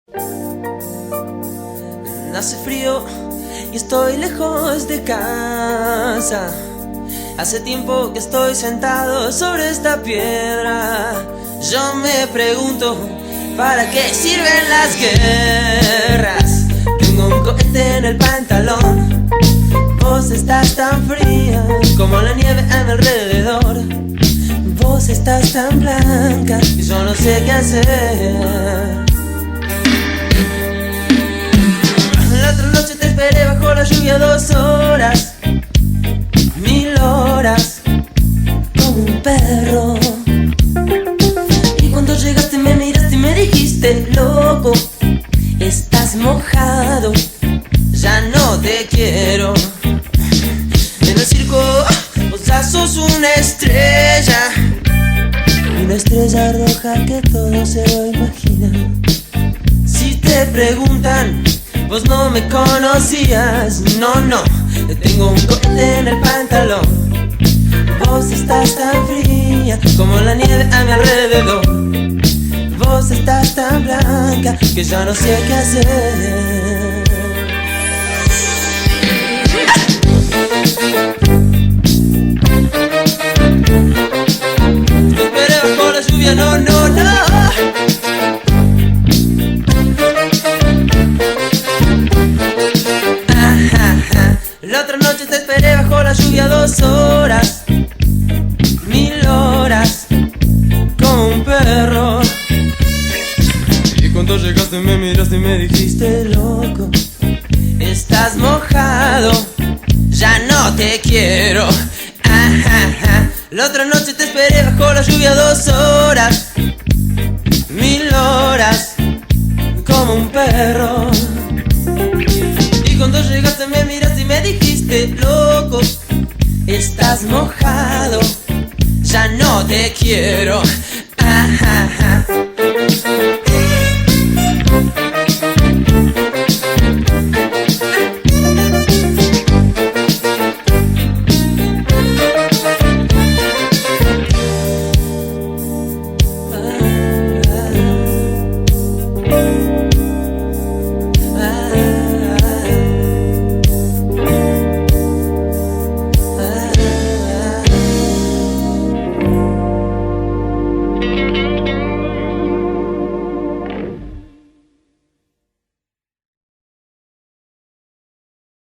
Hace frío y estoy lejos de casa. Hace tiempo que estoy sentado sobre esta piedra. Yo me pregunto, ¿para qué sirven las guerras? Tengo un cohete en el pantalón. Vos estás tan fría como la nieve a mi alrededor. Vos estás tan blanca y yo no sé qué hacer. La otra noche te esperé bajo la lluvia 2 horas, 1000 horas, como un perro. Y cuando llegaste me miraste y me dijiste, loco, estás mojado, ya no te quiero. En el circo vos ya sos una estrella roja que todo se lo imagina. Si te preguntan, vos no me conocías, no, tengo un cohete en el pantalón. Vos estás tan fría como la nieve a mi alrededor. Vos estás tan blanca que ya no sé qué hacer. Te esperé bajo la lluvia, no. La otra noche te esperé bajo la lluvia 2 horas, 1000 horas, como un perro. Y cuando llegaste me miraste y me dijiste, loco, estás mojado, ya no te quiero. La otra noche te esperé bajo la lluvia 2 horas, 1000 horas, como un perro. Y cuando llegaste me miraste y me dijiste, loco, estás mojado, ya no te quiero.